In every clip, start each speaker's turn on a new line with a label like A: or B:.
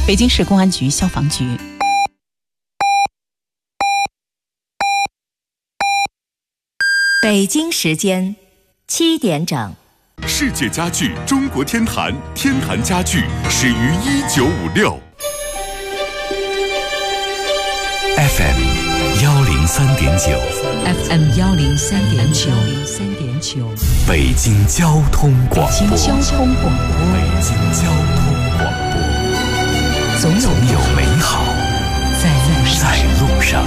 A: 北京市公安局消防局。
B: 北京时间7点整。
C: 世界家具中国天坛，天坛家具始于1956。FM 103.9
B: FM 103.9
C: 北京交通广播。
B: 北京交通广播。
C: 北京交通广播。
B: 总有
C: 美好
B: 在
C: 路上。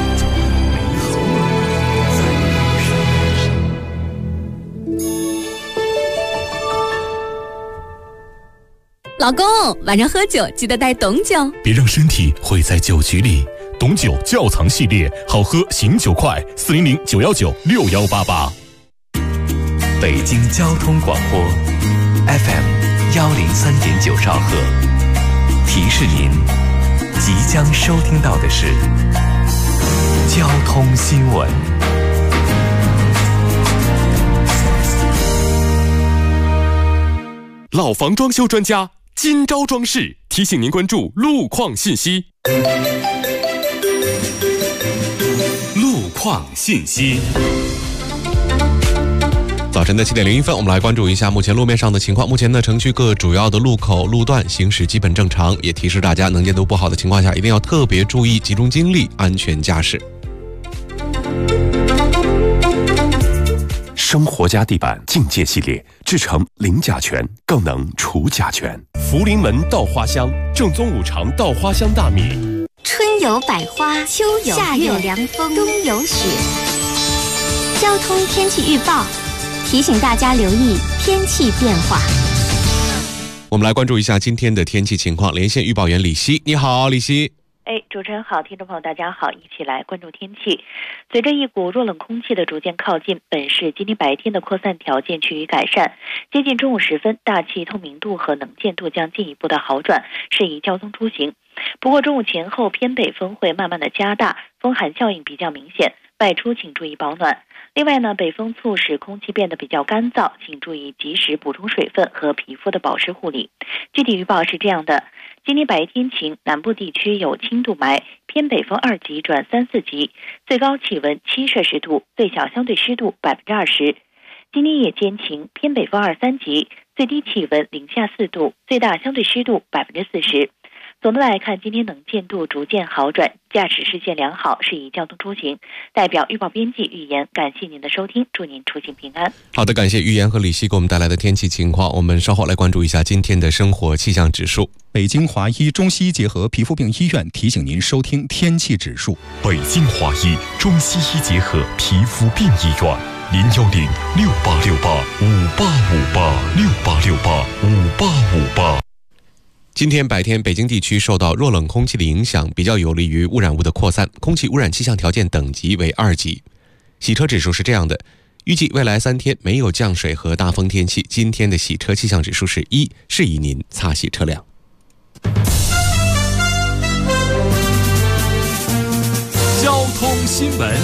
D: 老公，晚上喝酒记得带董酒，
C: 别让身体毁在酒局里。董酒窖藏系列，好喝醒酒快，400-919-6188。北京交通广播 FM 103.9兆赫，提示您即将收听到的是交通新闻。老房装修专家金招装饰提醒您关注路况信息。路况信息。
E: 早晨的7点01分，我们来关注一下目前路面上的情况。目前呢，城区各主要的路口路段行驶基本正常，也提示大家能见度不好的情况下，一定要特别注意，集中精力，安全驾驶。
C: 生活家地板境界系列制成零甲醛，更能除甲醛。福临门稻花香，正宗五常稻花香大米。
F: 春有百花，秋有夏有凉风，冬有雪。交通天气预报提醒大家留意天气变化。
E: 我们来关注一下今天的天气情况，连线预报员李希。你好，李希。
G: 主持人好，听众朋友大家好，一起来关注天气。随着一股弱冷空气的逐渐靠近，本市今天白天的扩散条件趋于改善，接近中午时分，大气透明度和能见度将进一步的好转，适宜交通出行。不过中午前后偏北风会慢慢的加大，风寒效应比较明显，外出请注意保暖。另外呢，北风促使空气变得比较干燥，请注意及时补充水分和皮肤的保湿护理。具体预报是这样的：今天白天晴，南部地区有轻度霾，偏北风2级转3、4级，最高气温7摄氏度，最小相对湿度20%。今天夜间晴，偏北风2、3级，最低气温零下4度，最大相对湿度40%。总的来看，今天能见度逐渐好转，驾驶视线良好，适宜交通出行。代表预报编辑预言，感谢您的收听，祝您出行平安。
E: 好的，感谢预言和李希给我们带来的天气情况。我们稍后来关注一下今天的生活气象指数。
H: 北京华医中西医结合皮肤病医院提醒您收听天气指数。
C: 北京华医中西医结合皮肤病医院，010-6868-5858，6868-5858。
E: 今天白天，北京地区受到弱冷空气的影响，比较有利于污染物的扩散，空气污染气象条件等级为2级。洗车指数是这样的，预计未来3天没有降水和大风天气，今天的洗车气象指数是1，适宜您擦洗车辆。
C: 交通新闻。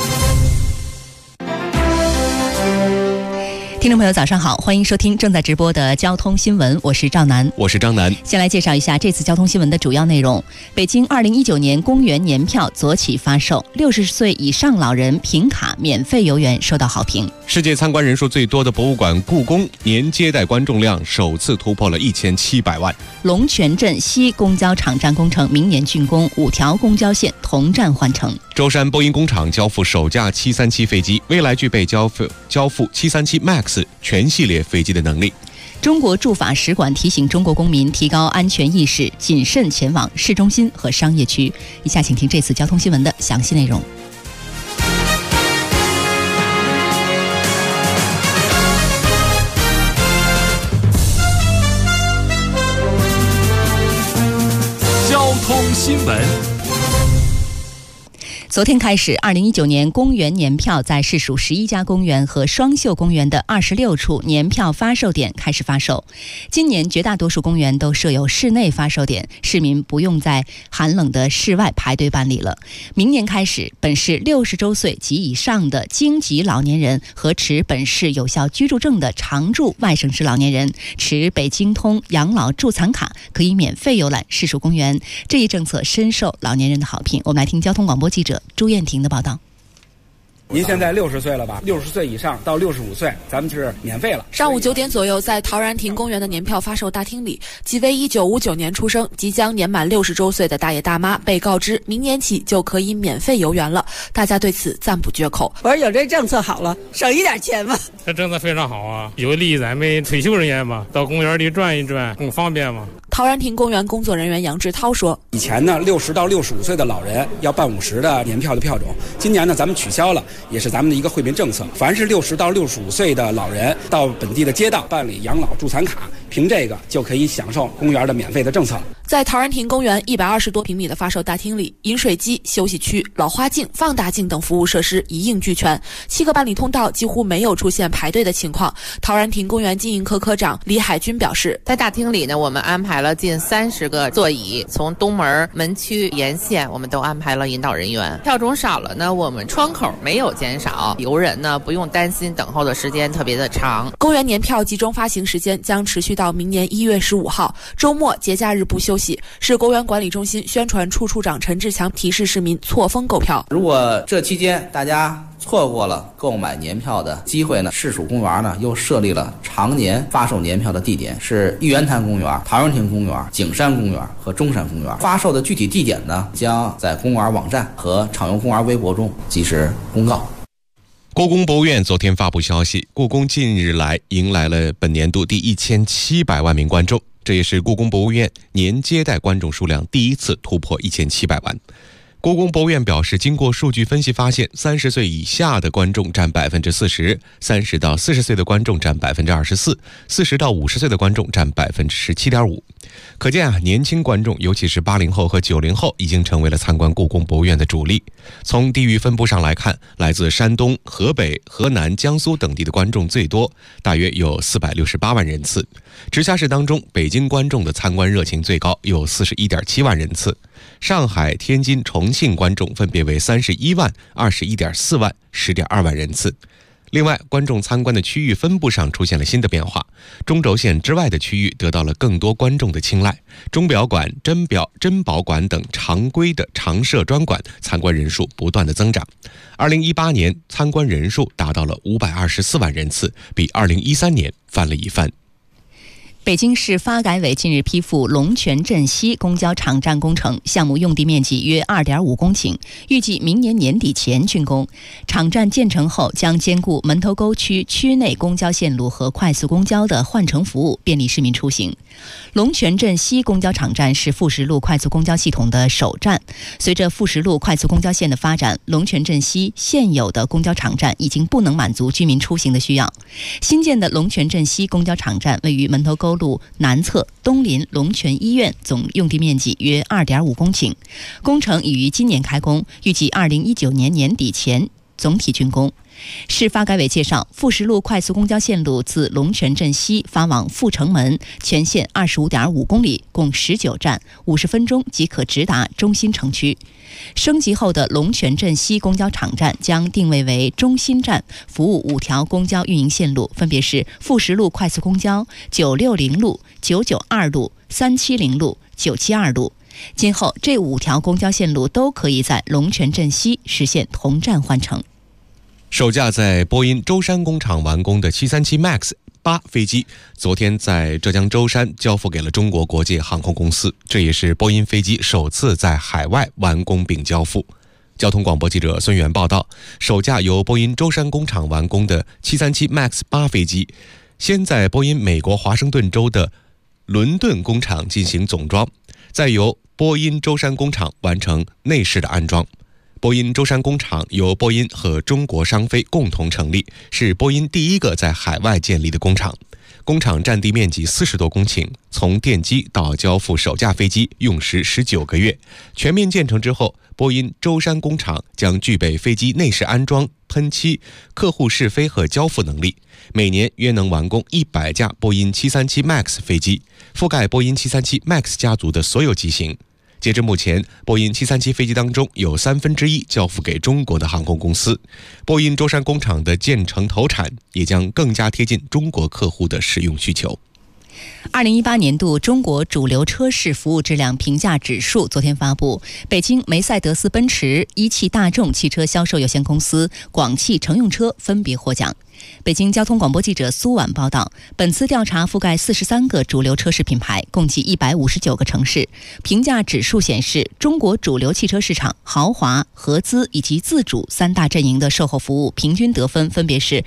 B: 听众朋友早上好，欢迎收听正在直播的交通新闻，我是赵楠。
E: 我是张楠。
B: 先来介绍一下这次交通新闻的主要内容。北京2019年公园年票昨起发售，60岁以上老人凭卡免费游园受到好评。
E: 世界参观人数最多的博物馆故宫年接待观众量首次突破了1700万。
B: 龙泉镇西公交场站工程明年竣工，5条公交线同站换乘。
E: 舟山波音工厂交付首架737飞机，未来具备交付737 MAX 全系列飞机的能力。
B: 中国驻法使馆提醒中国公民提高安全意识，谨慎前往市中心和商业区。以下请听这次交通新闻的详细内容。
C: 交通新闻。
B: 昨天开始，2019年公园年票在市属11家公园和双秀公园的26处年票发售点开始发售。今年绝大多数公园都设有室内发售点，市民不用在寒冷的室外排队办理了。明年开始，本市60周岁及以上的京籍老年人和持本市有效居住证的常住外省市老年人，持北京通养老助残卡可以免费游览市属公园。这一政策深受老年人的好评。我们来听交通广播记者朱艳婷的报道。
I: 您现在60岁了吧？60岁以上到65岁，咱们是免费了。
J: 上午9点左右，在陶然亭公园的年票发售大厅里，几位1959年出生、即将年满60周岁的大爷大妈被告知，明年起就可以免费游园了。大家对此赞不绝口。
K: 我说有这政策好了，省一点钱嘛。
L: 这政策非常好啊，有利于咱们退休人员嘛，到公园里转一转，更方便嘛。
J: 陶然亭公园工作人员杨志涛说：“
I: 以前呢，60到65岁的老人要办50的年票的票种，今年呢咱们取消了，也是咱们的一个惠民政策。凡是60到65岁的老人到本地的街道办理养老助残卡，凭这个就可以享受公园的免费的政策。”
J: 在陶然亭公园120多平米的发售大厅里，饮水机、休息区、老花镜、放大镜等服务设施一应俱全，7个办理通道几乎没有出现排队的情况。陶然亭公园经营科科长李海军表示，
M: 在大厅里呢，我们安排了近30个座椅，从东门门区沿线我们都安排了引导人员。票种少了呢，我们窗口没有减少，游人呢不用担心等候的时间特别的长。
J: 公园年票集中发行时间将持续到明年1月15号，周末节假日不休息。市公园管理中心宣传处处长陈志强提示市民错峰购票。
N: 如果这期间大家错过了购买年票的机会呢，市属公园呢又设立了常年发售年票的地点，是玉渊潭公园、陶然亭公园、景山公园和中山公园。发售的具体地点呢，将在公园网站和畅游公园微博中及时公告。
E: 故宫博物院昨天发布消息，故宫近日来迎来了本年度第1700万名观众，这也是故宫博物院年接待观众数量第一次突破1700万。故宫博物院表示，经过数据分析发现，30岁以下的观众占40%，30到40岁的观众占24%，40到50岁的观众占17.5%。可见年轻观众，尤其是80后和90后，已经成为了参观故宫博物院的主力。从地域分布上来看，来自山东、河北、河南、江苏等地的观众最多，大约有468万人次。直辖市当中，北京观众的参观热情最高，有41.7万人次。上海、天津、重庆观众分别为31万、21.4万、10.2万人次。另外，观众参观的区域分布上出现了新的变化，中轴线之外的区域得到了更多观众的青睐。钟表馆、珍宝馆等常规的常设专馆参观人数不断的增长。2018年参观人数达到了524万人次，比2013年翻了一番。
B: 北京市发改委近日批复龙泉镇西公交场站工程项目，用地面积约2.5公顷，预计明年年底前竣工。场站建成后，将兼顾门头沟区区内公交线路和快速公交的换乘服务，便利市民出行。龙泉镇西公交场站是富实路快速公交系统的首站。随着富实路快速公交线的发展，龙泉镇西现有的公交场站已经不能满足居民出行的需要。新建的龙泉镇西公交场站位于门头沟路南侧，东临龙泉医院，总用地面积约2.5公顷。工程已于今年开工，预计2019年年底前总体竣工。市发改委介绍，富实路快速公交线路自龙泉镇西发往阜成门，全线25.5公里，共19站，50分钟即可直达中心城区。升级后的龙泉镇西公交场站将定位为中心站，服务5条公交运营线路，分别是富实路快速公交、960路、992路、370路、972路。今后这5条公交线路都可以在龙泉镇西实现同站换乘。
E: 首架在波音舟山工厂完工的737 MAX 8飞机，昨天在浙江舟山交付给了中国国际航空公司，这也是波音飞机首次在海外完工并交付。交通广播记者孙源报道，首架由波音舟山工厂完工的737 MAX 8飞机，先在波音美国华盛顿州的伦敦工厂进行总装，再由波音舟山工厂完成内饰的安装。波音舟山工厂由波音和中国商飞共同成立，是波音第一个在海外建立的工厂。 工厂占地面积40多公顷，从奠基到交付首架飞机用时19个月。全面建成之后，波音舟山工厂将具备飞机内饰安装、喷漆、客户试飞和交付能力，每年约能完工100架波音737 MAX 飞机，覆盖波音737 MAX 家族的所有机型。截至目前，波音737飞机当中有1/3交付给中国的航空公司。波音舟山工厂的建成投产也将更加贴近中国客户的使用需求。
B: 2018年度中国主流车市服务质量评价指数昨天发布，北京梅赛德斯奔驰、一汽大众汽车销售有限公司、广汽乘用车分别获奖。北京交通广播记者苏婉报道，本次调查覆盖43个主流车市品牌，共计159个城市。评价指数显示，中国主流汽车市场豪华、合资以及自主3大阵营的售后服务平均得分分别是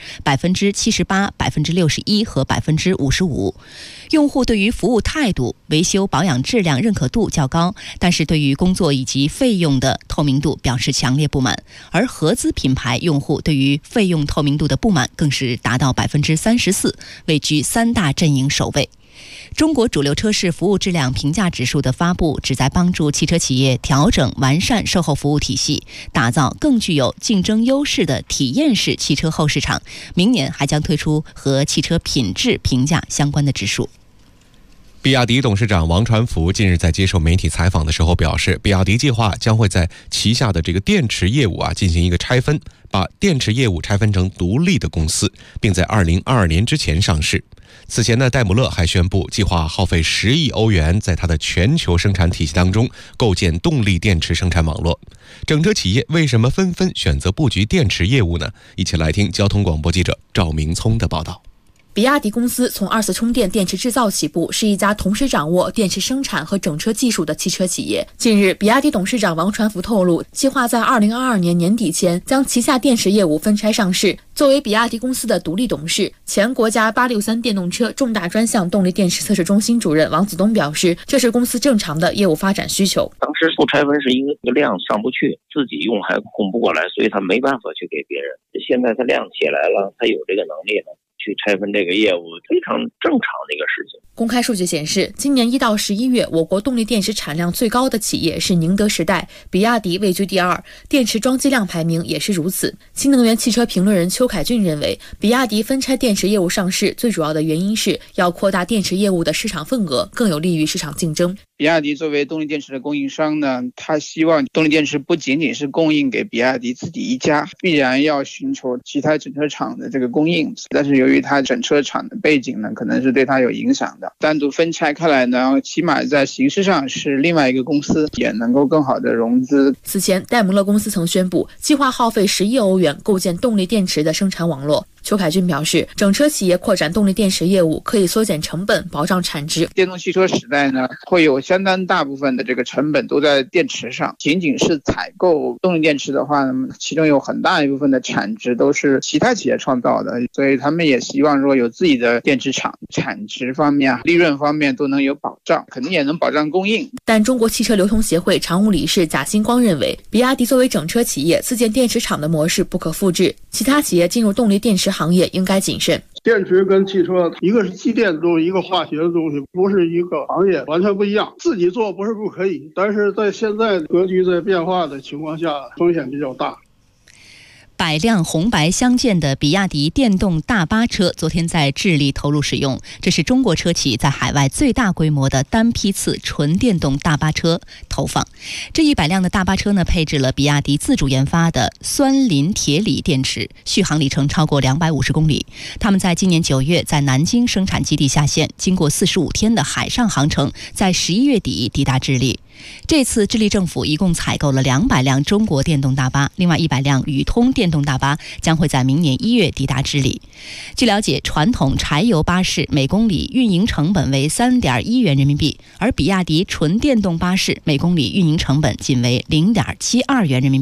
B: 78%、61%和55%。用户对于服务态度、维修保养质量认可度较高，但是对于工作以及费用的透明度表示强烈不满。而合资品牌用户对于费用透明度的不满更是达到34%，位居3大阵营首位。中国主流车市服务质量评价指数的发布，旨在帮助汽车企业调整完善售后服务体系，打造更具有竞争优势的体验式汽车后市场。明年还将推出和汽车品质评价相关的指数。
E: 比亚迪董事长王传福近日在接受媒体采访的时候表示，比亚迪计划将会在旗下的这个电池业务进行一个拆分，把电池业务拆分成独立的公司，并在2022年之前上市。此前呢，戴姆勒还宣布计划耗费10亿欧元，在它的全球生产体系当中构建动力电池生产网络。整车企业为什么纷纷选择布局电池业务呢？一起来听交通广播记者赵明聪的报道。
J: 比亚迪公司从2次充电电池制造起步，是一家同时掌握电池生产和整车技术的汽车企业。近日，比亚迪董事长王传福透露，计划在2022年年底前将旗下电池业务分拆上市。作为比亚迪公司的独立董事，前国家863电动车重大专项动力电池测试中心主任王子东表示，这是公司正常的业务发展需求。
O: 当时不拆分是因为量上不去，自己用还供不过来，所以他没办法去给别人。现在他量起来了，他有这个能力了，去拆分这个业务非常正常的一个事情。
J: 公开数据显示，今年1到11月，我国动力电池产量最高的企业是宁德时代，比亚迪位居第2，电池装机量排名也是如此。新能源汽车评论人邱凯俊认为，比亚迪分拆电池业务上市最主要的原因是要扩大电池业务的市场份额，更有利于市场竞争。
P: 比亚迪作为动力电池的供应商呢，他希望动力电池不仅仅是供应给比亚迪自己一家，必然要寻求其他整车厂的这个供应。但是由于他整车厂的背景呢，可能是对他有影响的。单独分拆开来呢，起码在形式上是另外一个公司，也能够更好的融资。
J: 此前，戴姆勒公司曾宣布计划耗费10亿欧元构建动力电池的生产网络。邱凯俊表示，整车企业扩展动力电池业务可以缩减成本，保障产值。
P: 电动汽车时代呢，会有相当大部分的这个成本都在电池上。仅仅是采购动力电池的话呢，其中有很大一部分的产值都是其他企业创造的，所以他们也希望说有自己的电池厂，产值方面、利润方面都能有保障，肯定也能保障供应。
J: 但中国汽车流通协会常务理事贾新光认为，比亚迪作为整车企业自建电池厂的模式不可复制，其他企业进入动力电池行业应该谨慎。
Q: 电池跟汽车，一个是机电的东西，一个化学的东西，不是一个行业，完全不一样。自己做不是不可以，但是在现在格局在变化的情况下，风险比较大。
B: 百辆红白相间的比亚迪电动大巴车昨天在智利投入使用，这是中国车企在海外最大规模的单批次纯电动大巴车投放。这100辆的大巴车呢，配置了比亚迪自主研发的酸磷铁锂电池，续航里程超过250公里。他们在今年9月在南京生产基地下线，经过45天的海上航程，在11月底抵达智利。这次智利政府一共采购了200辆中国电动大巴，另外100辆宇通电动大巴将会在明年1月抵达智利。据了解，传统柴油巴士每公里运营成本为3.1元人民币，而比亚迪纯电动巴士每公里运营成本仅为0.72元人民币。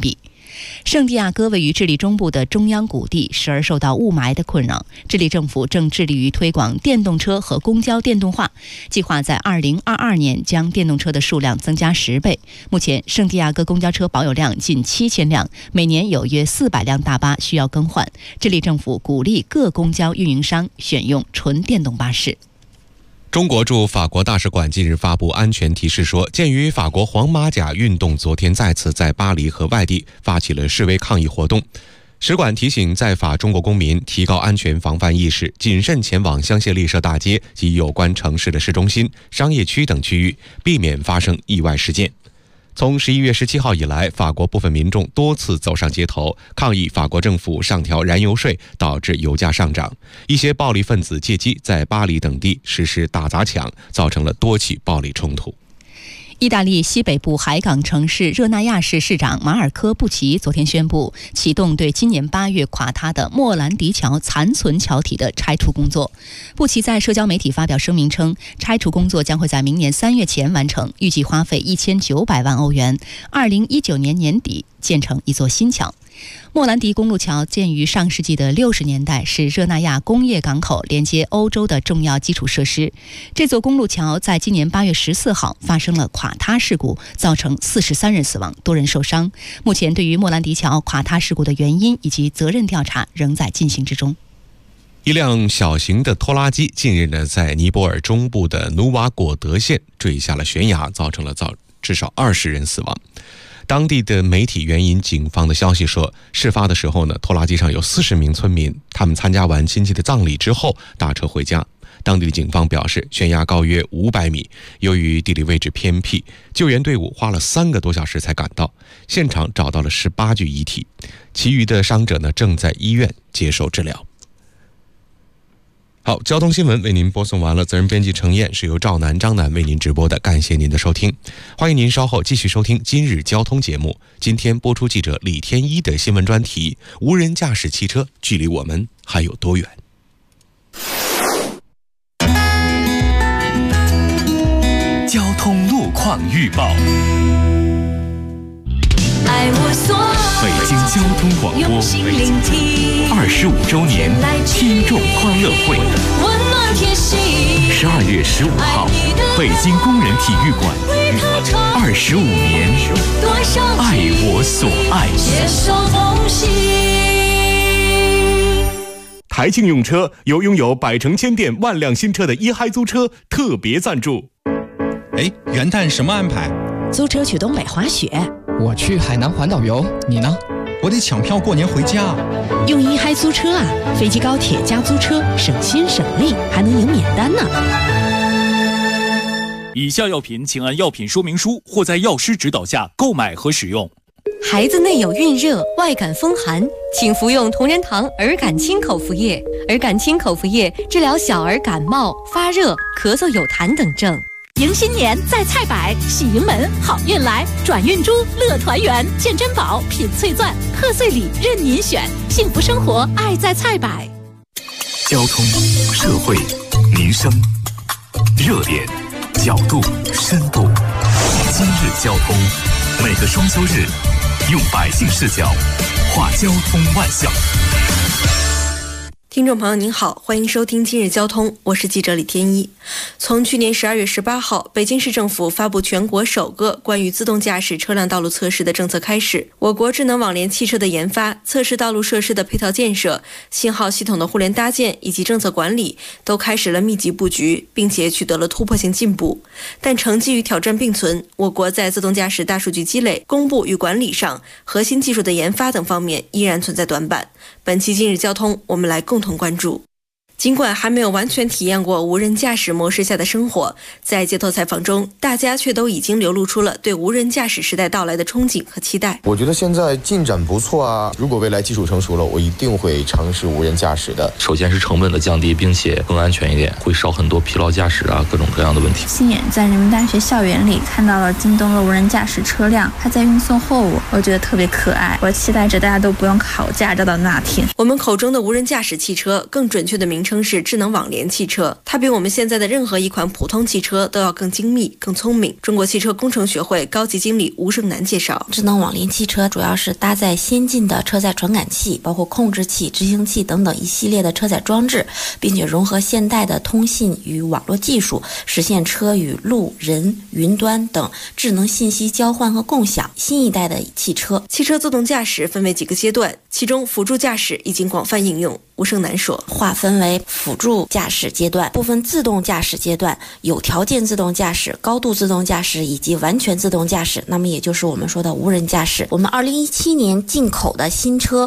B: 圣地亚哥位于智利中部的中央谷地，时而受到雾霾的困扰。智利政府正致力于推广电动车和公交电动化，计划在2022年将电动车的数量增加10倍。目前，圣地亚哥公交车保有量近7000辆，每年有约400辆大巴需要更换。智利政府鼓励各公交运营商选用纯电动巴士。
E: 中国驻法国大使馆近日发布安全提示说，鉴于法国黄马甲运动昨天再次在巴黎和外地发起了示威抗议活动，使馆提醒在法中国公民提高安全防范意识，谨慎前往香榭丽舍大街及有关城市的市中心、商业区等区域，避免发生意外事件。从11月17号以来，法国部分民众多次走上街头，抗议法国政府上调燃油税，导致油价上涨。一些暴力分子借机在巴黎等地实施打砸抢，造成了多起暴力冲突。
B: 意大利西北部海港城市热那亚市市长马尔科布奇昨天宣布，启动对今年8月垮塌的莫兰迪桥残存桥体的拆除工作。布奇在社交媒体发表声明称，拆除工作将会在明年3月前完成，预计花费1900万欧元，2019年年底建成一座新桥。莫兰迪公路桥建于上世纪的60年代，是热那亚工业港口连接欧洲的重要基础设施。这座公路桥在今年8月14号发生了垮塌事故，造成43人死亡，多人受伤。目前对于莫兰迪桥垮塌事故的原因以及责任调查仍在进行之中。
E: 一辆小型的拖拉机近日在尼泊尔中部的努瓦果德县坠下了悬崖，造成了至少20人死亡。当地的媒体援引警方的消息说，事发的时候拖拉机上有40名村民，他们参加完亲戚的葬礼之后打车回家。当地的警方表示，悬崖高约500米，由于地理位置偏僻，救援队伍花了3个多小时才赶到，现场找到了18具遗体，其余的伤者正在医院接受治疗。好，交通新闻为您播送完了，责任编辑程燕，是由赵楠、张楠为您直播的，感谢您的收听。欢迎您稍后继续收听今日交通节目。今天播出记者李天一的新闻专题：无人驾驶汽车距离我们还有多远？
C: 交通路况预报。北京交通广播25周年听众欢乐会，12月15号，北京工人体育馆25年，爱我所爱。
R: 台庆用车由拥有百城千店万辆新车的一嗨租车特别赞助。
H: 元旦什么安排？
A: 租车去东北滑雪。
S: 我去海南环岛游，你呢？
H: 我得抢票过年回家。
A: 用一嗨租车啊，飞机高铁加租车，省心省力，还能赢免单呢。
T: 以下药品请按药品说明书或在药师指导下购买和使用。
D: 孩子内有孕热、外感风寒，请服用同仁堂儿感清口服液。儿感清口服液治疗小儿感冒、发热、咳嗽、有痰等症。
U: 迎新年在菜百，喜迎门好运来，转运珠乐团圆，见珍宝品翠钻，贺岁礼任您选，幸福生活爱在菜百。
C: 交通、社会、民生，热点、角度、深度。今日交通，每个双休日，用百姓视角话交通万象。
V: 听众朋友您好，欢迎收听今日交通，我是记者李天一。从去年12月18号，北京市政府发布全国首个关于自动驾驶车辆道路测试的政策开始，我国智能网联汽车的研发、测试道路设施的配套建设、信号系统的互联搭建以及政策管理都开始了密集布局，并且取得了突破性进步。但成绩与挑战并存，我国在自动驾驶大数据积累、公布与管理上，核心技术的研发等方面依然存在短板。本期今日交通，我们来共同关注。尽管还没有完全体验过无人驾驶模式下的生活，在街头采访中，大家却都已经流露出了对无人驾驶时代到来的憧憬和期待。
W: 我觉得现在进展不错啊，如果未来技术成熟了，我一定会尝试无人驾驶的。
X: 首先是成本的降低，并且更安全一点，会少很多疲劳驾驶啊，各种各样的问题。
Y: 亲眼在人民大学校园里看到了京东的无人驾驶车辆，它在运送货物，我觉得特别可爱。我期待着大家都不用考驾照的那天。
V: 我们口中的无人驾驶汽车，更准确的名称称是智能网联汽车，它比我们现在的任何一款普通汽车都要更精密、更聪明。中国汽车工程学会高级经理吴胜南介绍，
F: 智能网联汽车主要是搭载先进的车载传感器，包括控制器、执行器等等一系列的车载装置，并且融合现代的通信与网络技术，实现车与路、人、云端等智能信息交换和共享。新一代的汽车
V: 自动驾驶分为几个阶段，其中辅助驾驶已经广泛应用。吴胜南说，
F: 划分为辅助驾驶阶段、部分自动驾驶阶段、有条件自动驾驶、高度自动驾驶以及完全自动驾驶，那么也就是我们说的无人驾驶。我们2017年进口的新车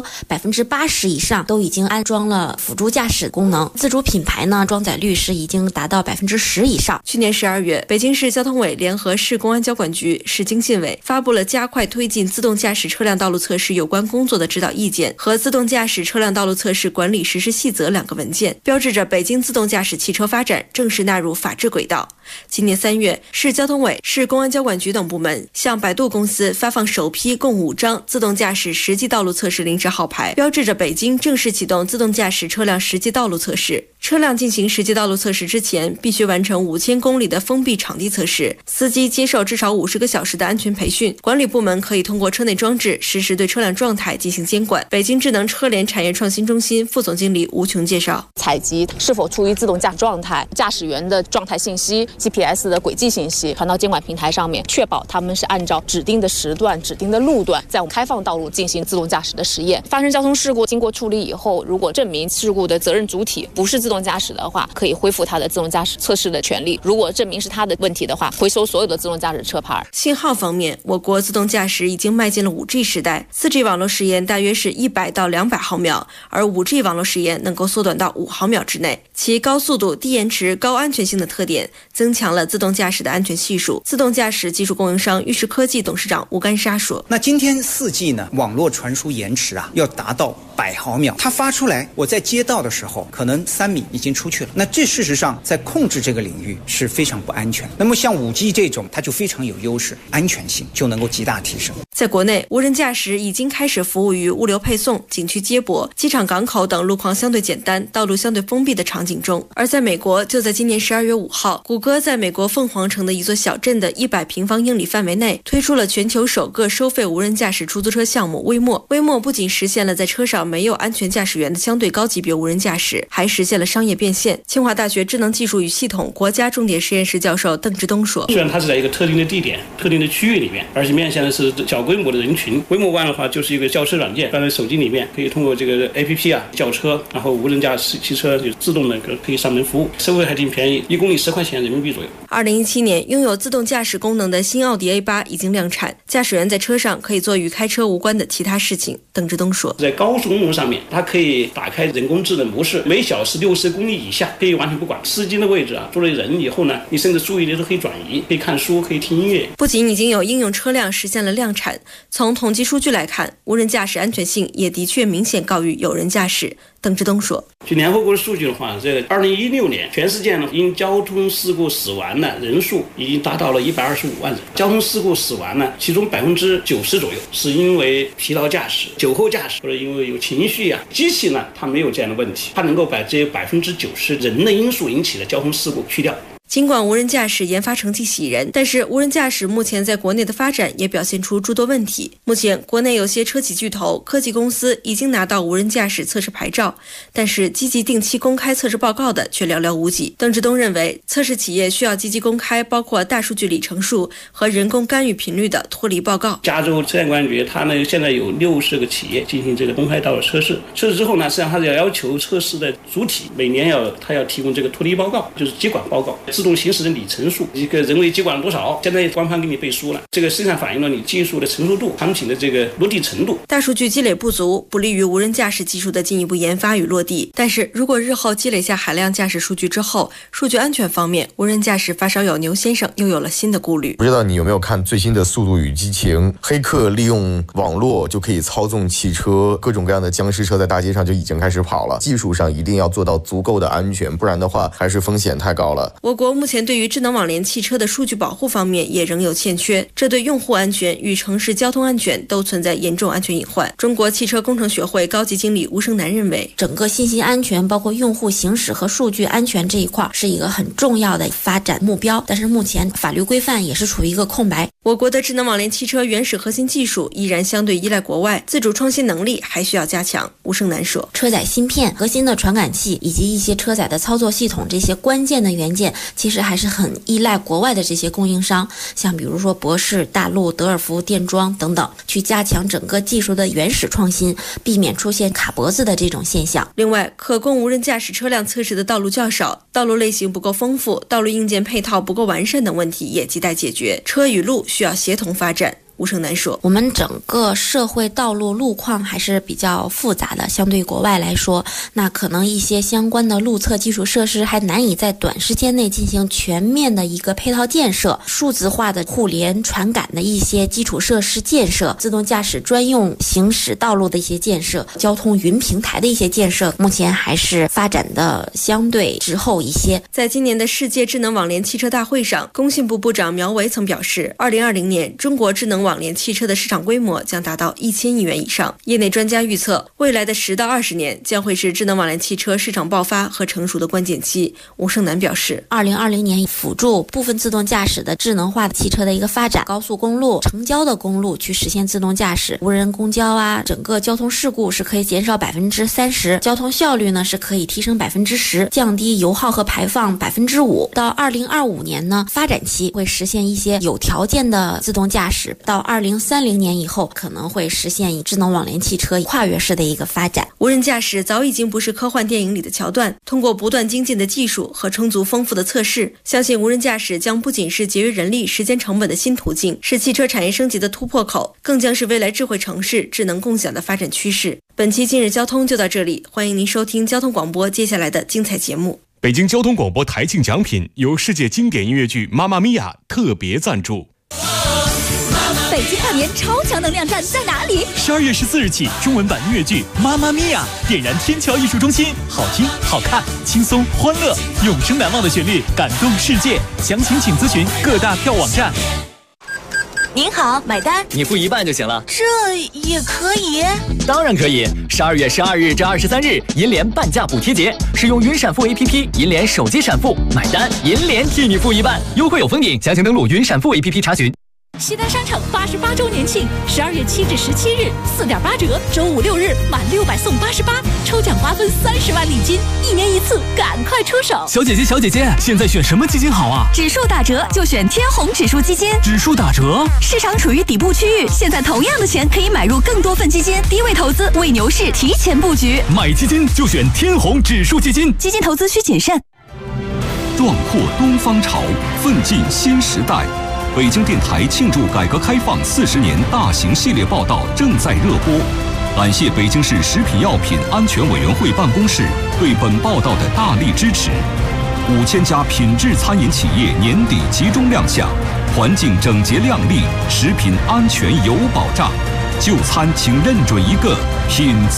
F: 80%以上都已经安装了辅助驾驶功能，自主品牌呢装载率是已经达到10%以上。
V: 去年12月，北京市交通委联合市公安交管局、市经信委发布了加快推进自动驾驶车辆道路测试有关工作的指导意见和自动驾驶车辆道路测试管理实施细则2个文件，标志着北京自动驾驶汽车发展正式纳入法治轨道。今年3月，市交通委、市公安交管局等部门向百度公司发放首批共5张自动驾驶实际道路测试临时号牌，标志着北京正式启动自动驾驶车辆实际道路测试。车辆进行实际道路测试之前，必须完成5000公里的封闭场地测试，司机接受至少50个小时的安全培训。管理部门可以通过车内装置实时对车辆状态进行监管。北京智能车联产业创新中心副总经理吴琼介绍，
G: 采集是否处于自动驾驶状态、驾驶员的状态信息、GPS 的轨迹信息传到监管平台上面，确保他们是按照指定的时段、指定的路段，在我们开放道路进行自动驾驶的实验。发生交通事故经过处理以后，如果证明事故的责任主体不是自动驾驶的话，可以恢复他的自动驾驶测试的权利。如果证明是他的问题的话，回收所有的自动驾驶车牌。
V: 信号方面，我国自动驾驶已经迈进了 5G 时代。4G 网络时延大约是100到200毫秒，而 5G 网络时延能够缩短到5毫秒之内。其高速度、低延迟、高安全性的特点，增强了自动驾驶的安全系数。自动驾驶技术供应商玉石科技董事长吴干沙说：“
I: 那今天4G 呢，网络传输延迟要达到100毫秒，它发出来，我在接到的时候，可能3米已经出去了。那这事实上在控制这个领域是非常不安全。那么像5G 这种，它就非常有优势，安全性就能够极大提升。”
V: 在国内，无人驾驶已经开始服务于物流配送、景区接驳、机场港口等路况相对简单、道路相对封闭的场景中。而在美国，就在今年12月5号，谷歌在美国凤凰城的一座小镇的100平方英里范围内推出了全球首个收费无人驾驶出租车项目微墨。微墨不仅实现了在车上没有安全驾驶员的相对高级别无人驾驶，还实现了商业变现。清华大学智能技术与系统国家重点实验室教授邓志东说：“
K: 虽然它是在一个特定的地点、特定的区域里面，而且面向的是小规模的人群。微墨 One 的话，就是一个叫车软件，放在手机里面，可以通过这个 APP 叫车，然后无人驾驶汽车就自动的可以上门服务，收费还挺便宜，1公里10块钱人民币左右。
V: 2017年，拥有自动驾驶功能的新奥迪 A8 已经量产，驾驶员在车上可以做与开车无关的其他事情。邓志东说：“
K: 在高速公路上面，它可以打开人工智能模式，每小时60公里以下可以完全不管司机的位置坐了人以后呢，你甚至注意力都可以转移，可以看书，可以听音乐。”
V: 不仅已经有应用车辆实现了量产，从统计数据来看，无人驾驶安全性也的确明显高于有人驾驶。邓志东说：“
K: 据联合国的数据的话，这个2016年全世界呢因交通事故死亡的人数已经达到了125万人。交通事故死亡呢，其中90%左右是因为疲劳驾驶、酒后驾驶或者因为有情绪机器呢它没有这样的问题，它能够把这90%人的因素引起的交通事故去掉。”
V: 尽管无人驾驶研发成绩喜人，但是无人驾驶目前在国内的发展也表现出诸多问题。目前，国内有些车企巨头、科技公司已经拿到无人驾驶测试牌照，但是积极定期公开测试报告的却寥寥无几。邓志东认为，测试企业需要积极公开包括大数据里程数和人工干预频率的脱离报告。
K: 加州车辆管理局它呢现在有60个企业进行这个公开道路测试，测试之后呢，实际上它要求测试的主体每年它要提供这个脱离报告，就是接管报告。自动行驶的里程数，一个人为接管了多少，现在官方给你背书了，这个实际上反映了你技术的成熟度、产品的这个落地程度。
V: 大数据积累不足，不利于无人驾驶技术的进一步研发与落地。但是如果日后积累下海量驾驶数据之后，数据安全方面，无人驾驶发烧友牛先生又有了新的顾虑。
W: 不知道你有没有看最新的《速度与激情》，黑客利用网络就可以操纵汽车，各种各样的僵尸车在大街上就已经开始跑了。技术上一定要做到足够的安全，不然的话还是风险太高了。
V: 我国国目前对于智能网联汽车的数据保护方面也仍有欠缺，这对用户安全与城市交通安全都存在严重安全隐患。中国汽车工程学会高级经理吴胜男认为，
F: 整个信息安全包括用户行驶和数据安全这一块是一个很重要的发展目标，但是目前法律规范也是处于一个空白。
V: 我国的智能网联汽车原始核心技术依然相对依赖国外，自主创新能力还需要加强。吴胜男说，
F: 车载芯片、核心的传感器以及一些车载的操作系统这些关键的元件，其实还是很依赖国外的这些供应商，像比如说博世、大陆、德尔福、电装等等，去加强整个技术的原始创新，避免出现卡脖子的这种现象。
V: 另外，可供无人驾驶车辆测试的道路较少，道路类型不够丰富，道路硬件配套不够完善等问题也亟待解决，车与路需要协同发展。吴胜男说，
F: 我们整个社会道路路况还是比较复杂的，相对国外来说，那可能一些相关的路测基础设施还难以在短时间内进行全面的一个配套建设，数字化的互联传感的一些基础设施建设，自动驾驶专用行驶道路的一些建设，交通云平台的一些建设，目前还是发展的相对滞后一些。
V: 在今年的世界智能网联汽车大会上，工信部部长苗圩曾表示，2020年中国智能网联汽车的市场规模将达到1000亿元以上。业内专家预测，未来的10到20年将会是智能网联汽车市场爆发和成熟的关键期。吴胜男表示
F: ，2020年辅助部分自动驾驶的智能化的汽车的一个发展，高速公路、城郊的公路去实现自动驾驶，无人公交啊，整个交通事故是可以减少30%，交通效率呢是可以提升10%，降低油耗和排放5%。到2025年呢，发展期会实现一些有条件的自动驾驶，到2030年以后可能会实现以智能网联汽车跨越式的一个发展。
V: 无人驾驶早已经不是科幻电影里的桥段，通过不断精进的技术和充足丰富的测试，相信无人驾驶将不仅是节约人力时间成本的新途径，是汽车产业升级的突破口，更将是未来智慧城市智能共享的发展趋势。本期今日交通就到这里，欢迎您收听交通广播接下来的精彩节目。
R: 北京交通广播台庆奖品由世界经典音乐剧《妈妈咪呀》特别赞助。
U: 北京跨年超强能量站在哪里
T: ？12月14日起，中文版音乐剧《妈妈咪呀》点燃天桥艺术中心，好听、好看、轻松、欢乐，永生难忘的旋律感动世界。详情请咨询各大票网站。
U: 您好，买单。
L: 你付一半就行了。
U: 这也可以？
L: 当然可以。12月12日至23日，银联半价补贴节，使用云闪付 APP， 银联手机闪付，买单银联替你付一半，优惠有封顶，详情登录云闪付 APP 查询。
U: 西单商城88周年庆，12月7至17日，4.8折，周5、6日满600送88，抽奖瓜分30万礼金，1年1次，赶快出手！
T: 小姐姐，现在选什么基金好啊？
U: 指数打折就选天弘指数基金。
T: 指数打折，
U: 市场处于底部区域，现在同样的钱可以买入更多份基金，低位投资，为牛市提前布局。
T: 买基金就选天弘指数基金，
U: 基金投资需谨慎。
M: 壮阔东方潮，奋进新时代。北京电台庆祝改革开放40年大型系列报道正在热播，感谢北京市食品药品安全委员会办公室对本报道的大力支持。5000家品质餐饮企业年底集中亮相，环境整洁亮丽，食品安全有保障。就餐请认准一个品字。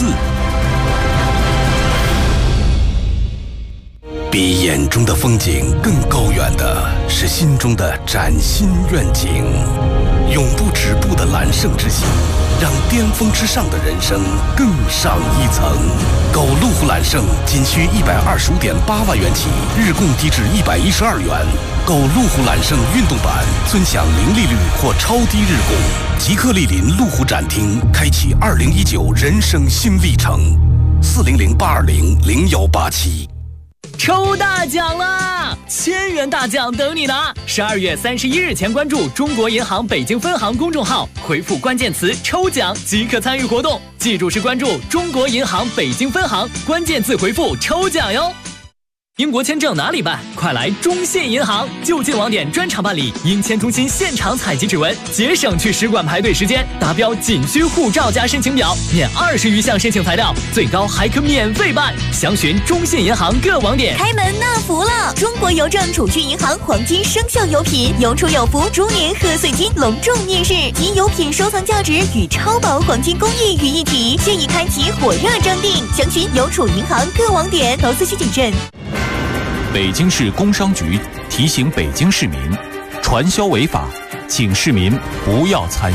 N: 比眼中的风景更高远的是心中的崭新愿景，永不止步的揽胜之心，让巅峰之上的人生更上一层。购路虎揽胜仅需125.8万元起，日供低至112元。购路虎揽胜运动版，尊享零利率或超低日供。即刻莅临路虎展厅，开启2019人生新历程。400-820-0187。
L: 抽大奖啦！1000元大奖等你拿！12月31日前关注中国银行北京分行公众号，回复关键词“抽奖”即可参与活动。记住是关注中国银行北京分行，关键字回复“抽奖”哟。英国签证哪里办？快来中信银行，就近网点专场办理，英签中心现场采集指纹，节省去使馆排队时间。达标仅需护照加申请表，免20余项申请材料，最高还可免费办。详询中信银行各网点。
U: 开门纳福了！中国邮政储蓄银行黄金生肖邮品，有储有福猪年贺岁金隆重面世，集邮品收藏价值与超薄黄金工艺于一体，现已开启火热征订。详询邮储银行各网点，投资需谨慎。
T: 北京市工商局提提醒北京市民，传销违法，请市民不要参与。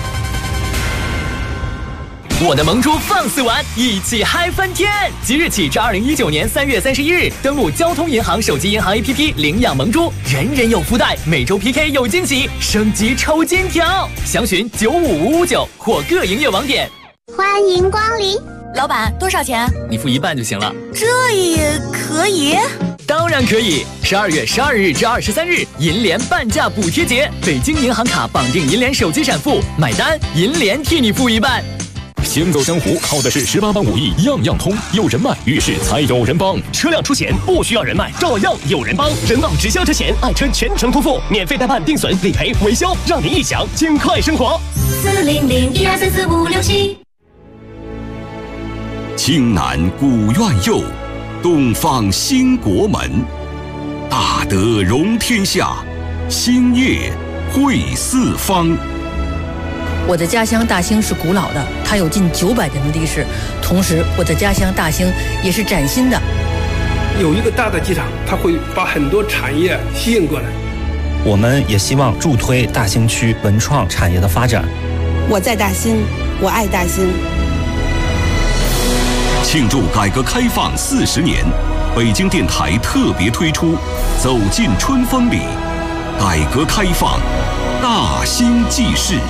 L: 我的萌猪放肆玩，一起嗨翻天！即日起至2019年3月31日，登录交通银行手机银行 APP 领养萌猪，人人有福袋，每周 PK 有惊喜，升级抽金条，详询95559或各营业网点。
B: 欢迎光临，
Y: 老板多少钱？
L: 你付一半就行了。
Y: 这也可以？
L: 当然可以。12月12日至23日，银联半价补贴节，北京银行卡绑定银联手机闪付，买单银联替你付一半。
T: 行走江湖靠的是18般武艺，样样通。有人脉，遇事才有人帮。
J: 车辆出险不需要人脉，照样有人帮。人保直销车险，爱车全程托付，免费代办、定损、理赔、维修，让你一享尽快生活。
B: 40012344567。
M: 青南古院右，东方兴国门。大德容天下，兴业惠四方。
O: 我的家乡大兴是古老的，它有近900年的历史。同时，我的家乡大兴也是崭新的。
P: 有一个大的机场，它会把很多产业吸引过来。
Q: 我们也希望助推大兴区文创产业的发展。
Z: 我在大兴，我爱大兴。
M: 庆祝改革开放40年，北京电台特别推出《走进春风里》，改革开放大兴纪事。